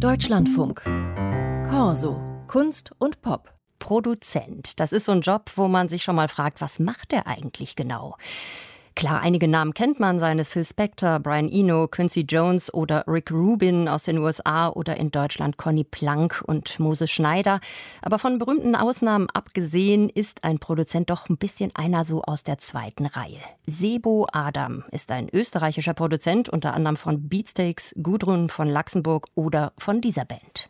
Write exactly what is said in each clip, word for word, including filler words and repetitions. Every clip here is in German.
Deutschlandfunk. Corso. Kunst und Pop. Produzent. Das ist so ein Job, wo man sich schon mal fragt, was macht der eigentlich genau? Klar, einige Namen kennt man, seien es Phil Spector, Brian Eno, Quincy Jones oder Rick Rubin aus den U S A oder in Deutschland Conny Plank und Moses Schneider. Aber von berühmten Ausnahmen abgesehen ist ein Produzent doch ein bisschen einer so aus der zweiten Reihe. Sebo Adam ist ein österreichischer Produzent, unter anderem von Beatsteaks, Gudrun von Laxenburg oder von dieser Band.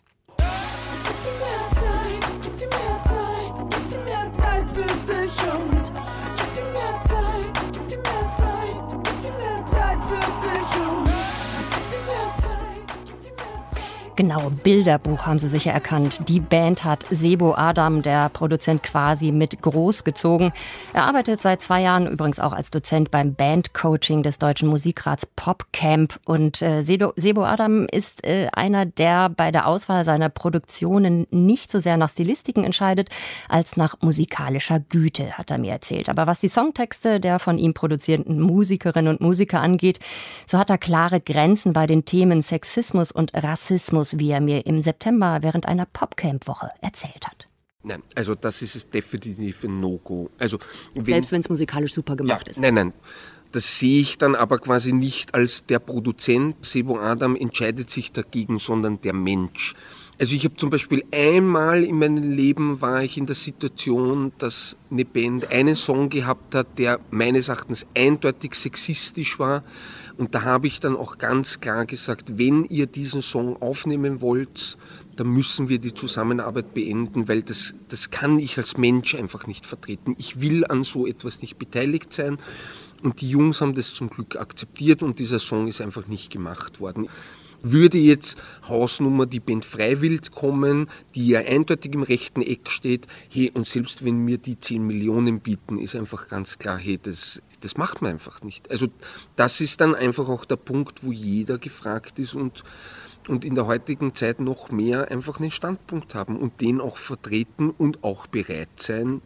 Genau, Bilderbuch haben Sie sicher erkannt. Die Band hat Sebo Adam, der Produzent, quasi mit großgezogen. Er arbeitet seit zwei Jahren übrigens auch als Dozent beim Bandcoaching des Deutschen Musikrats PopCamp. Und äh, Sebo Adam ist äh, einer, der bei der Auswahl seiner Produktionen nicht so sehr nach Stilistiken entscheidet, als nach musikalischer Güte, hat er mir erzählt. Aber was die Songtexte der von ihm produzierten Musikerinnen und Musiker angeht, so hat er klare Grenzen bei den Themen Sexismus und Rassismus, wie er mir im September während einer Popcamp-Woche erzählt hat. Nein, also das ist definitiv ein No-Go. Also wenn, Selbst wenn es musikalisch super gemacht ja, ist. Nein, nein. Das sehe ich dann aber quasi nicht als der Produzent. Sebo Adam entscheidet sich dagegen, sondern der Mensch. Also ich habe zum Beispiel einmal in meinem Leben war ich in der Situation, dass eine Band einen Song gehabt hat, der meines Erachtens eindeutig sexistisch war. Und da habe ich dann auch ganz klar gesagt, wenn ihr diesen Song aufnehmen wollt, dann müssen wir die Zusammenarbeit beenden, weil das, das kann ich als Mensch einfach nicht vertreten. Ich will an so etwas nicht beteiligt sein. Und die Jungs haben das zum Glück akzeptiert und dieser Song ist einfach nicht gemacht worden. Würde jetzt Hausnummer die Band Freiwild kommen, die ja eindeutig im rechten Eck steht, hey, und selbst wenn mir die zehn Millionen bieten, ist einfach ganz klar, hey, das, das macht man einfach nicht. Also das ist dann einfach auch der Punkt, wo jeder gefragt ist und, und in der heutigen Zeit noch mehr einfach einen Standpunkt haben und den auch vertreten und auch bereit sein,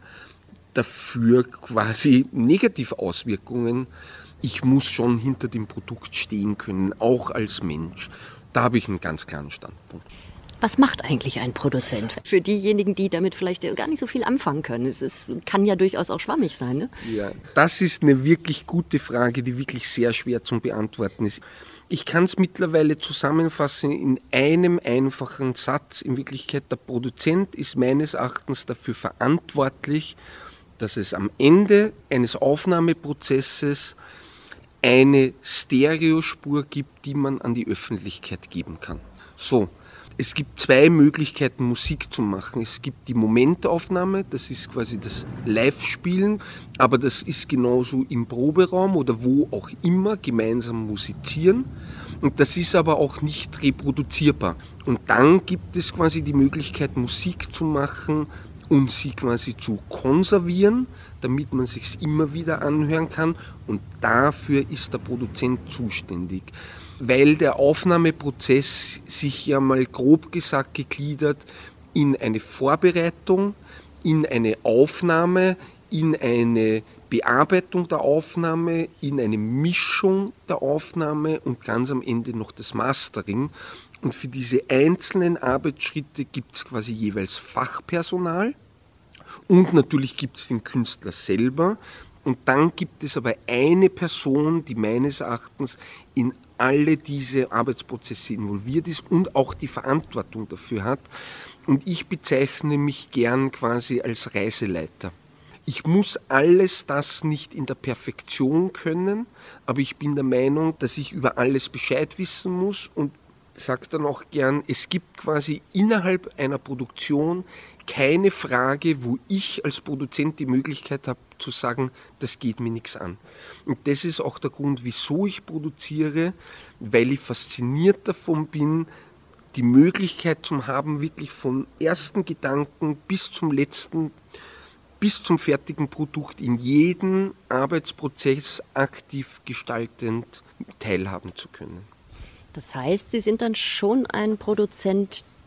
dafür quasi Negativauswirkungen. Ich muss schon hinter dem Produkt stehen können, auch als Mensch. Da habe ich einen ganz klaren Standpunkt. Was macht eigentlich ein Produzent? Für diejenigen, die damit vielleicht gar nicht so viel anfangen können. Es ist, kann ja durchaus auch schwammig sein, ne? Ja, das ist eine wirklich gute Frage, die wirklich sehr schwer zu beantworten ist. Ich kann es mittlerweile zusammenfassen in einem einfachen Satz. In Wirklichkeit, der Produzent ist meines Erachtens dafür verantwortlich, dass es am Ende eines Aufnahmeprozesses eine Stereospur gibt, die man an die Öffentlichkeit geben kann. So, es gibt zwei Möglichkeiten, Musik zu machen. Es gibt die Momentaufnahme, das ist quasi das Live-Spielen, aber das ist genauso im Proberaum oder wo auch immer gemeinsam musizieren. Und das ist aber auch nicht reproduzierbar. Und dann gibt es quasi die Möglichkeit, Musik zu machen, um sie quasi zu konservieren, damit man sich immer wieder anhören kann. Und dafür ist der Produzent zuständig. Weil der Aufnahmeprozess sich ja mal grob gesagt gegliedert in eine Vorbereitung, in eine Aufnahme, in eine Bearbeitung der Aufnahme, in eine Mischung der Aufnahme und ganz am Ende noch das Mastering. Und für diese einzelnen Arbeitsschritte gibt es quasi jeweils Fachpersonal und natürlich gibt es den Künstler selber. Und dann gibt es aber eine Person, die meines Erachtens in alle diese Arbeitsprozesse involviert ist und auch die Verantwortung dafür hat. Und ich bezeichne mich gern quasi als Reiseleiter. Ich muss alles das nicht in der Perfektion können, aber ich bin der Meinung, dass ich über alles Bescheid wissen muss und sage dann auch gern, es gibt quasi innerhalb einer Produktion keine Frage, wo ich als Produzent die Möglichkeit habe zu sagen, das geht mir nichts an. Und das ist auch der Grund, wieso ich produziere, weil ich fasziniert davon bin, die Möglichkeit zu haben, wirklich vom ersten Gedanken bis zum letzten, bis zum fertigen Produkt in jedem Arbeitsprozess aktiv gestaltend teilhaben zu können. Das heißt, Sie sind dann schon ein Produzent,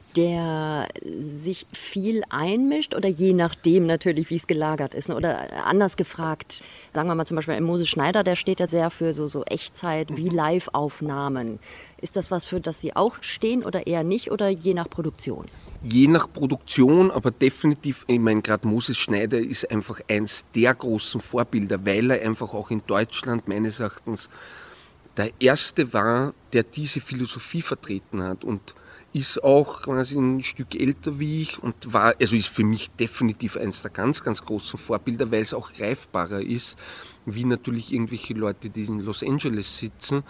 der sich viel einmischt oder je nachdem natürlich, wie es gelagert ist? Oder anders gefragt, sagen wir mal zum Beispiel Moses Schneider, der steht ja sehr für so, so Echtzeit wie Live-Aufnahmen. Ist das was, für das Sie auch stehen oder eher nicht oder je nach Produktion? Je nach Produktion, aber definitiv, ich meine, gerade Moses Schneider ist einfach eins der großen Vorbilder, weil er einfach auch in Deutschland meines Erachtens der Erste war, der diese Philosophie vertreten hat und ist auch quasi ein Stück älter wie ich und war, also ist für mich definitiv eines der ganz, ganz großen Vorbilder, weil es auch greifbarer ist, wie natürlich irgendwelche Leute, die in Los Angeles sitzen.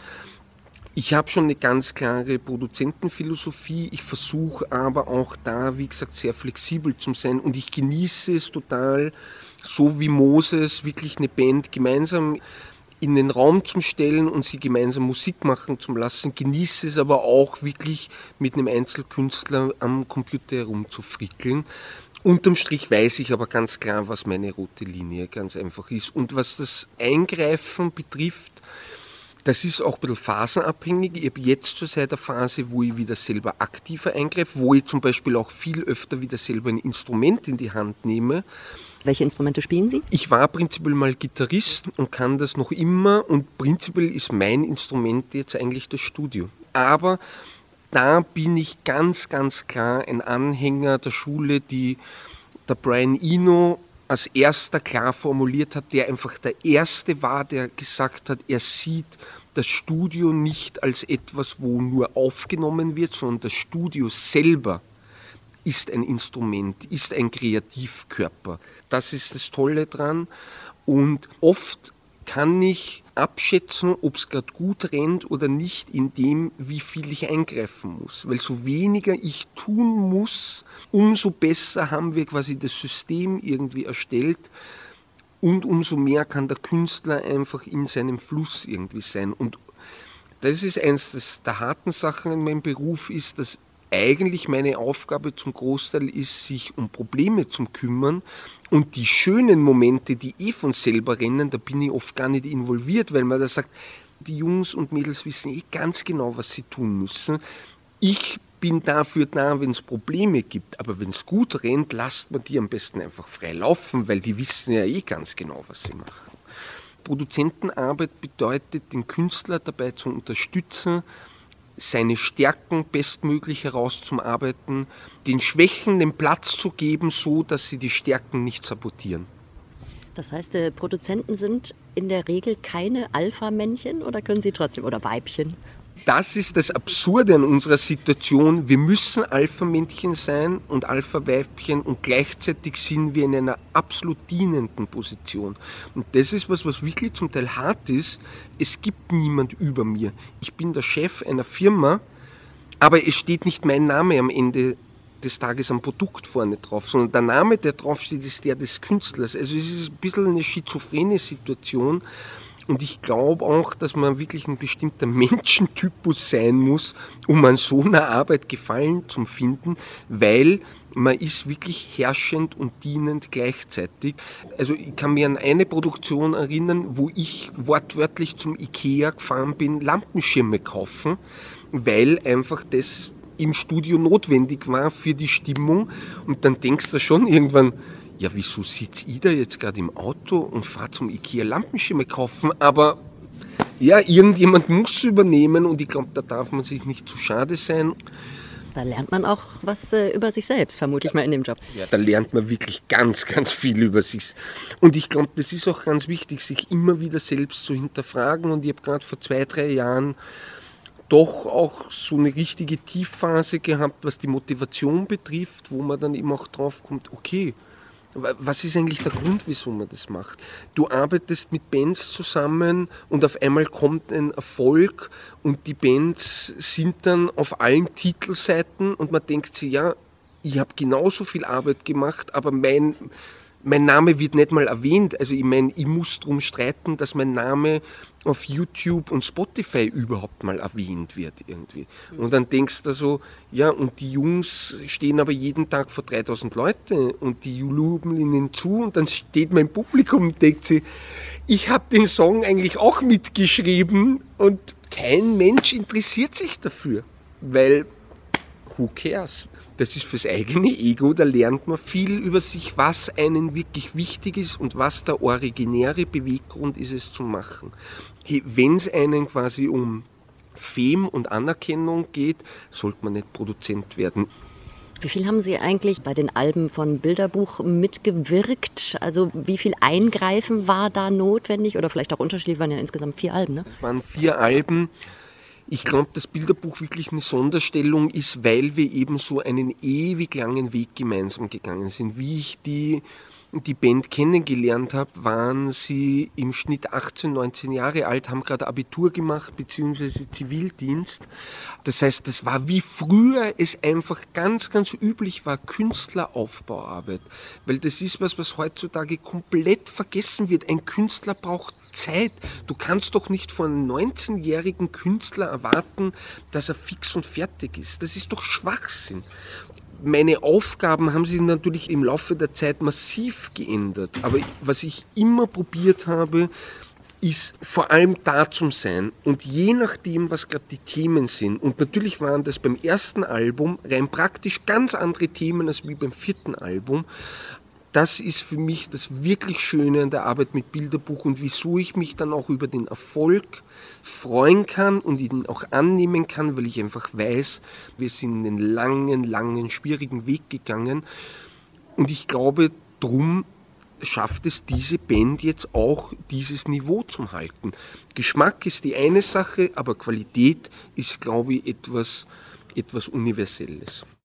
Ich habe schon eine ganz klare Produzentenphilosophie, ich versuche aber auch da, wie gesagt, sehr flexibel zu sein und ich genieße es total, so wie Moses, wirklich eine Band gemeinsam in den Raum zu stellen und sie gemeinsam Musik machen zu lassen, genieße es aber auch wirklich mit einem Einzelkünstler am Computer herumzufrickeln. Unterm Strich weiß ich aber ganz klar, was meine rote Linie ganz einfach ist. Und was das Eingreifen betrifft, das ist auch ein bisschen phasenabhängig. Ich habe jetzt zur Zeit eine Phase, wo ich wieder selber aktiver eingreife, wo ich zum Beispiel auch viel öfter wieder selber ein Instrument in die Hand nehme. Welche Instrumente spielen Sie? Ich war prinzipiell mal Gitarrist und kann das noch immer und prinzipiell ist mein Instrument jetzt eigentlich das Studio. Aber da bin ich ganz, ganz klar ein Anhänger der Schule, die der Brian Eno als erster klar formuliert hat, der einfach der Erste war, der gesagt hat, er sieht das Studio nicht als etwas, wo nur aufgenommen wird, sondern das Studio selber ist ein Instrument, ist ein Kreativkörper. Das ist das Tolle dran und oft kann ich abschätzen, ob es gerade gut rennt oder nicht, in dem, wie viel ich eingreifen muss. Weil so weniger ich tun muss, umso besser haben wir quasi das System irgendwie erstellt und umso mehr kann der Künstler einfach in seinem Fluss irgendwie sein. Und das ist eines der harten Sachen in meinem Beruf, ist, dass eigentlich meine Aufgabe zum Großteil ist, sich um Probleme zu kümmern und die schönen Momente, die eh von selber rennen, da bin ich oft gar nicht involviert, weil man da sagt, die Jungs und Mädels wissen eh ganz genau, was sie tun müssen. Ich bin dafür da, wenn es Probleme gibt, aber wenn es gut rennt, lasst man die am besten einfach frei laufen, weil die wissen ja eh ganz genau, was sie machen. Produzentenarbeit bedeutet, den Künstler dabei zu unterstützen, seine Stärken bestmöglich herauszuarbeiten, den Schwächen den Platz zu geben, so dass sie die Stärken nicht sabotieren. Das heißt, äh, Produzenten sind in der Regel keine Alpha-Männchen oder können sie trotzdem, oder Weibchen? Das ist das Absurde an unserer Situation. Wir müssen Alpha-Männchen sein und Alpha-Weibchen und gleichzeitig sind wir in einer absolut dienenden Position. Und das ist was, was wirklich zum Teil hart ist. Es gibt niemand über mir. Ich bin der Chef einer Firma, aber es steht nicht mein Name am Ende des Tages am Produkt vorne drauf, sondern der Name, der draufsteht, ist der des Künstlers. Also es ist ein bisschen eine schizophrene Situation. Und ich glaube auch, dass man wirklich ein bestimmter Menschentypus sein muss, um an so einer Arbeit Gefallen zu finden, weil man ist wirklich herrschend und dienend gleichzeitig. Also ich kann mich an eine Produktion erinnern, wo ich wortwörtlich zum Ikea gefahren bin, Lampenschirme kaufen, weil einfach das im Studio notwendig war für die Stimmung. Und dann denkst du schon irgendwann, ja, wieso sitze ich da jetzt gerade im Auto und fahre zum Ikea Lampenschirme kaufen? Aber ja, irgendjemand muss übernehmen und ich glaube, da darf man sich nicht zu schade sein. Da lernt man auch was äh, über sich selbst, vermute ich mal in dem Job. Ja, da lernt man wirklich ganz, ganz viel über sich. Und ich glaube, das ist auch ganz wichtig, sich immer wieder selbst zu hinterfragen. Und ich habe gerade vor zwei, drei Jahren doch auch so eine richtige Tiefphase gehabt, was die Motivation betrifft, wo man dann eben auch drauf kommt, okay, was ist eigentlich der Grund, wieso man das macht? Du arbeitest mit Bands zusammen und auf einmal kommt ein Erfolg und die Bands sind dann auf allen Titelseiten und man denkt sich, ja, ich habe genauso viel Arbeit gemacht, aber mein, mein Name wird nicht mal erwähnt. Also ich meine, ich muss darum streiten, dass mein Name auf YouTube und Spotify überhaupt mal erwähnt wird irgendwie. Und dann denkst du so, ja, und die Jungs stehen aber jeden Tag vor dreitausend Leute und die jubeln ihnen zu und dann steht mein Publikum und denkt sich, ich habe den Song eigentlich auch mitgeschrieben und kein Mensch interessiert sich dafür, weil who cares? Das ist fürs eigene Ego, da lernt man viel über sich, was einem wirklich wichtig ist und was der originäre Beweggrund ist, es zu machen. Wenn es einen quasi um Fame und Anerkennung geht, sollte man nicht Produzent werden. Wie viel haben Sie eigentlich bei den Alben von Bilderbuch mitgewirkt? Also wie viel Eingreifen war da notwendig? Oder vielleicht auch unterschiedlich, waren ja insgesamt vier Alben, ne? Es waren vier Alben. Ich glaube, dass Bilderbuch wirklich eine Sonderstellung ist, weil wir eben so einen ewig langen Weg gemeinsam gegangen sind. Wie ich die, die Band kennengelernt habe, waren sie im Schnitt achtzehn, neunzehn Jahre alt, haben gerade Abitur gemacht bzw. Zivildienst. Das heißt, das war wie früher es einfach ganz, ganz üblich war, Künstleraufbauarbeit. Weil das ist was, was heutzutage komplett vergessen wird. Ein Künstler braucht Zeit. Du kannst doch nicht von einem neunzehnjährigen Künstler erwarten, dass er fix und fertig ist. Das ist doch Schwachsinn. Meine Aufgaben haben sich natürlich im Laufe der Zeit massiv geändert. Aber was ich immer probiert habe, ist vor allem da zu sein. Und je nachdem, was gerade die Themen sind, und natürlich waren das beim ersten Album rein praktisch ganz andere Themen als wie beim vierten Album, das ist für mich das wirklich Schöne an der Arbeit mit Bilderbuch und wieso ich mich dann auch über den Erfolg freuen kann und ihn auch annehmen kann, weil ich einfach weiß, wir sind einen langen, langen, schwierigen Weg gegangen. Und ich glaube, drum schafft es diese Band jetzt auch, dieses Niveau zu halten. Geschmack ist die eine Sache, aber Qualität ist, glaube ich, etwas, etwas Universelles.